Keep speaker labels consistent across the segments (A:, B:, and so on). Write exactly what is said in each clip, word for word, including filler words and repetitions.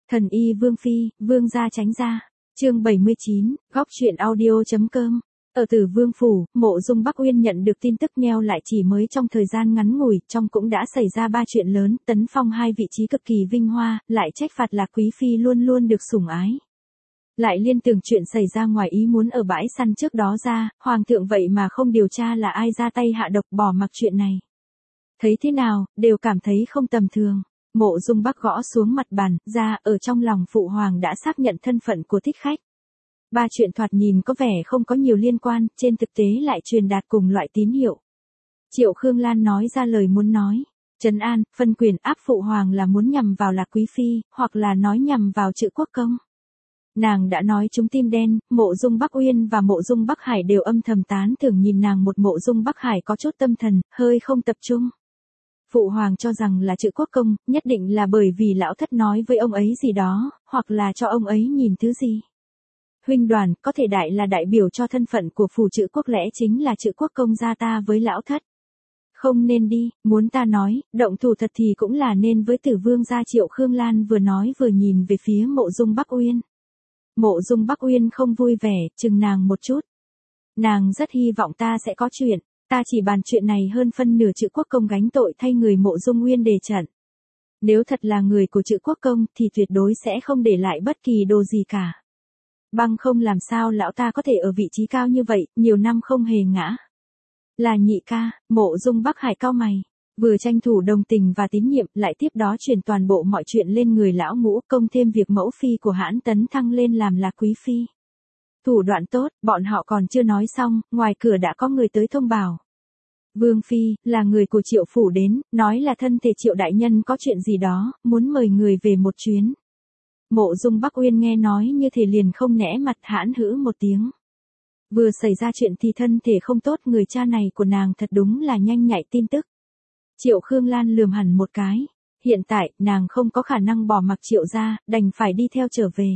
A: Thần y Vương Phi, Vương gia tránh ra. Chương bảy mươi chín, góc truyện audio.com. Ở Tử Vương phủ, Mộ Dung Bắc Uyên nhận được tin tức nheo lại chỉ mới trong thời gian ngắn ngủi, trong cũng đã xảy ra ba chuyện lớn, tấn phong hai vị trí cực kỳ vinh hoa, lại trách phạt là quý phi luôn luôn được sủng ái. Lại liên tưởng chuyện xảy ra ngoài ý muốn ở bãi săn trước đó ra, hoàng thượng vậy mà không điều tra là ai ra tay hạ độc, bỏ mặc chuyện này. Thấy thế nào, đều cảm thấy không tầm thường. Mộ Dung Bắc gõ xuống mặt bàn, ra, ở trong lòng phụ hoàng đã xác nhận thân phận của thích khách. Ba chuyện thoạt nhìn có vẻ không có nhiều liên quan, trên thực tế lại truyền đạt cùng loại tín hiệu. Triệu Khương Lan nói ra lời muốn nói. Trấn an, phân quyền áp phụ hoàng là muốn nhằm vào Lạc Quý Phi, hoặc là nói nhằm vào Trữ Quốc Công. Nàng đã nói chúng tim đen, Mộ Dung Bắc Uyên và Mộ Dung Bắc Hải đều âm thầm tán thưởng nhìn nàng, một Mộ Dung Bắc Hải có chút tâm thần, hơi không tập trung. Phụ hoàng cho rằng là Trữ Quốc Công, nhất định là bởi vì lão thất nói với ông ấy gì đó, hoặc là cho ông ấy nhìn thứ gì. Huynh Đoàn, có thể đại là đại biểu cho thân phận của phủ Trữ Quốc, lẽ chính là Trữ Quốc Công gia ta với lão thất. Không nên đi, muốn ta nói, động thủ thật thì cũng là nên với Tử Vương gia. Triệu Khương Lan vừa nói vừa nhìn về phía Mộ Dung Bắc Uyên. Mộ Dung Bắc Uyên không vui vẻ, chừng nàng một chút. Nàng rất hy vọng ta sẽ có chuyện, ta chỉ bàn chuyện này hơn phân nửa Trữ Quốc Công gánh tội thay người Mộ Dung Uyên đề trận. Nếu thật là người của Trữ Quốc Công thì tuyệt đối sẽ không để lại bất kỳ đồ gì cả. Bằng không làm sao lão ta có thể ở vị trí cao như vậy, nhiều năm không hề ngã. Là nhị ca, Mộ Dung Bắc Hải cau mày, vừa tranh thủ đồng tình và tín nhiệm, lại tiếp đó truyền toàn bộ mọi chuyện lên người lão ngũ, công thêm việc mẫu phi của hãn tấn thăng lên làm là quý phi. Thủ đoạn tốt, bọn họ còn chưa nói xong, ngoài cửa đã có người tới thông báo. Vương Phi, là người của Triệu phủ đến, nói là thân thể Triệu đại nhân có chuyện gì đó, muốn mời người về một chuyến. Mộ Dung Bắc Uyên nghe nói như thể liền không nẽ mặt, hãn hữ một tiếng. Vừa xảy ra chuyện thì thân thể không tốt, người cha này của nàng thật đúng là nhanh nhạy tin tức. Triệu Khương Lan lườm hẳn một cái. Hiện tại, nàng không có khả năng bỏ mặc Triệu gia, đành phải đi theo trở về.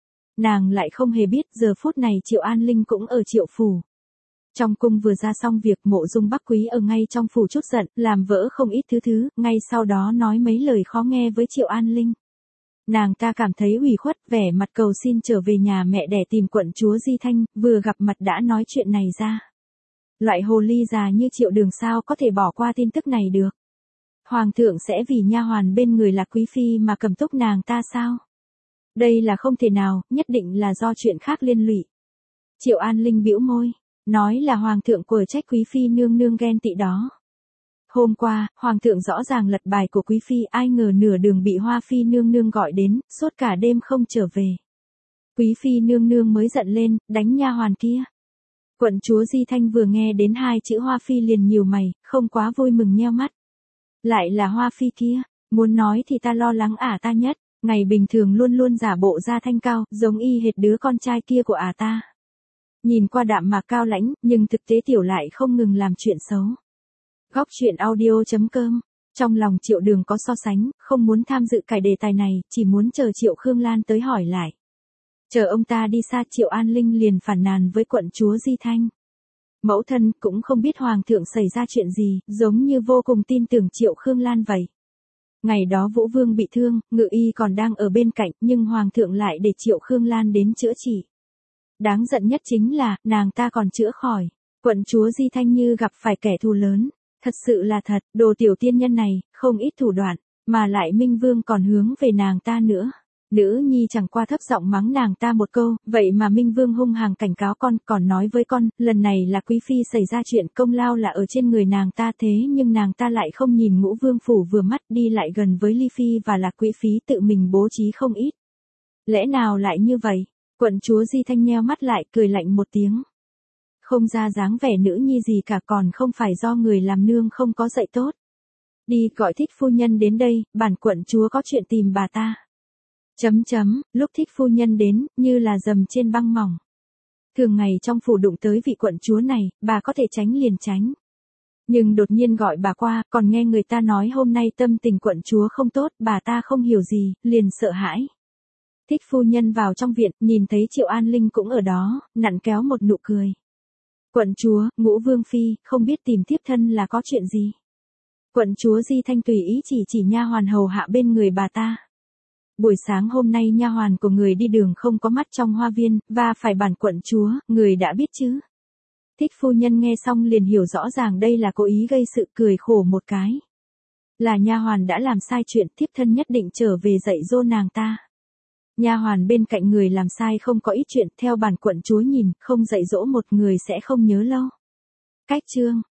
A: Nàng lại không hề biết giờ phút này Triệu An Linh cũng ở Triệu phủ. Trong cung vừa ra xong việc, Mộ Dung Bắc Quý ở ngay trong phủ chút giận, làm vỡ không ít thứ thứ, ngay sau đó nói mấy lời khó nghe với Triệu An Linh. Nàng ta cảm thấy ủy khuất, vẻ mặt cầu xin trở về nhà mẹ đẻ tìm quận chúa Di Thanh, vừa gặp mặt đã nói chuyện này ra. Loại hồ ly già như Triệu Đường sao có thể bỏ qua tin tức này được. Hoàng thượng sẽ vì nha hoàn bên người Lạc Quý Phi mà cầm túc nàng ta sao? Đây là không thể nào, nhất định là do chuyện khác liên lụy. Triệu An Linh bĩu môi, nói là hoàng thượng quở trách Quý Phi nương nương ghen tị đó. Hôm qua, hoàng thượng rõ ràng lật bài của Quý Phi, ai ngờ nửa đường bị Hoa Phi nương nương gọi đến, suốt cả đêm không trở về. Quý Phi nương nương mới giận lên, đánh nha hoàn kia. Quận chúa Di Thanh vừa nghe đến hai chữ Hoa Phi liền nhíu mày, không quá vui mừng nheo mắt. Lại là Hoa Phi kia, muốn nói thì ta lo lắng ả ta nhất, ngày bình thường luôn luôn giả bộ ra thanh cao, giống y hệt đứa con trai kia của ả ta. Nhìn qua đạm mạc cao lãnh, nhưng thực tế tiểu lại không ngừng làm chuyện xấu. Góc truyện audio.com. Trong lòng Triệu Đường có so sánh, không muốn tham dự cái đề tài này, chỉ muốn chờ Triệu Khương Lan tới hỏi lại. Chờ ông ta đi xa, Triệu An Linh liền phản nàn với quận chúa Di Thanh. Mẫu thân cũng không biết hoàng thượng xảy ra chuyện gì, giống như vô cùng tin tưởng Triệu Khương Lan vậy. Ngày đó Vũ Vương bị thương, ngự y còn đang ở bên cạnh, nhưng hoàng thượng lại để Triệu Khương Lan đến chữa trị. Đáng giận nhất chính là, nàng ta còn chữa khỏi. Quận chúa Di Thanh như gặp phải kẻ thù lớn. Thật sự là thật, đồ tiểu tiên nhân này, không ít thủ đoạn, mà lại Minh Vương còn hướng về nàng ta nữa. Nữ nhi chẳng qua thấp giọng mắng nàng ta một câu, vậy mà Minh Vương hung hăng cảnh cáo con, còn nói với con, lần này là Quý Phi xảy ra chuyện, công lao là ở trên người nàng ta, thế nhưng nàng ta lại không nhìn Ngũ Vương phủ vừa mắt, đi lại gần với Ly Phi và Lạc Quý Phi tự mình bố trí không ít. Lẽ nào lại như vậy? Quận chúa Di Thanh nheo mắt lại, cười lạnh một tiếng. Không ra dáng vẻ nữ nhi gì cả, còn không phải do người làm nương không có dạy tốt. Đi gọi Thích phu nhân đến đây, bản quận chúa có chuyện tìm bà ta. Chấm chấm, lúc Thích phu nhân đến, như là dầm trên băng mỏng. Thường ngày trong phủ đụng tới vị quận chúa này, bà có thể tránh liền tránh. Nhưng đột nhiên gọi bà qua, còn nghe người ta nói hôm nay tâm tình quận chúa không tốt, bà ta không hiểu gì, liền sợ hãi. Thích phu nhân vào trong viện, nhìn thấy Triệu An Linh cũng ở đó, nặn kéo một nụ cười. Quận chúa, Ngũ Vương Phi, không biết tìm tiếp thân là có chuyện gì. Quận chúa Di Thanh tùy ý chỉ chỉ nha hoàn hầu hạ bên người bà ta. Buổi sáng hôm nay nha hoàn của người đi đường không có mắt trong hoa viên, và phải bản quận chúa, người đã biết chứ. Thích phu nhân nghe xong liền hiểu rõ ràng đây là cố ý gây sự, cười khổ một cái. Là nha hoàn đã làm sai chuyện, thiếp thân nhất định trở về dạy dỗ nàng ta. Nha hoàn bên cạnh người làm sai không có ít chuyện, theo bản quận chúa nhìn, không dạy dỗ một người sẽ không nhớ lâu. Cách chương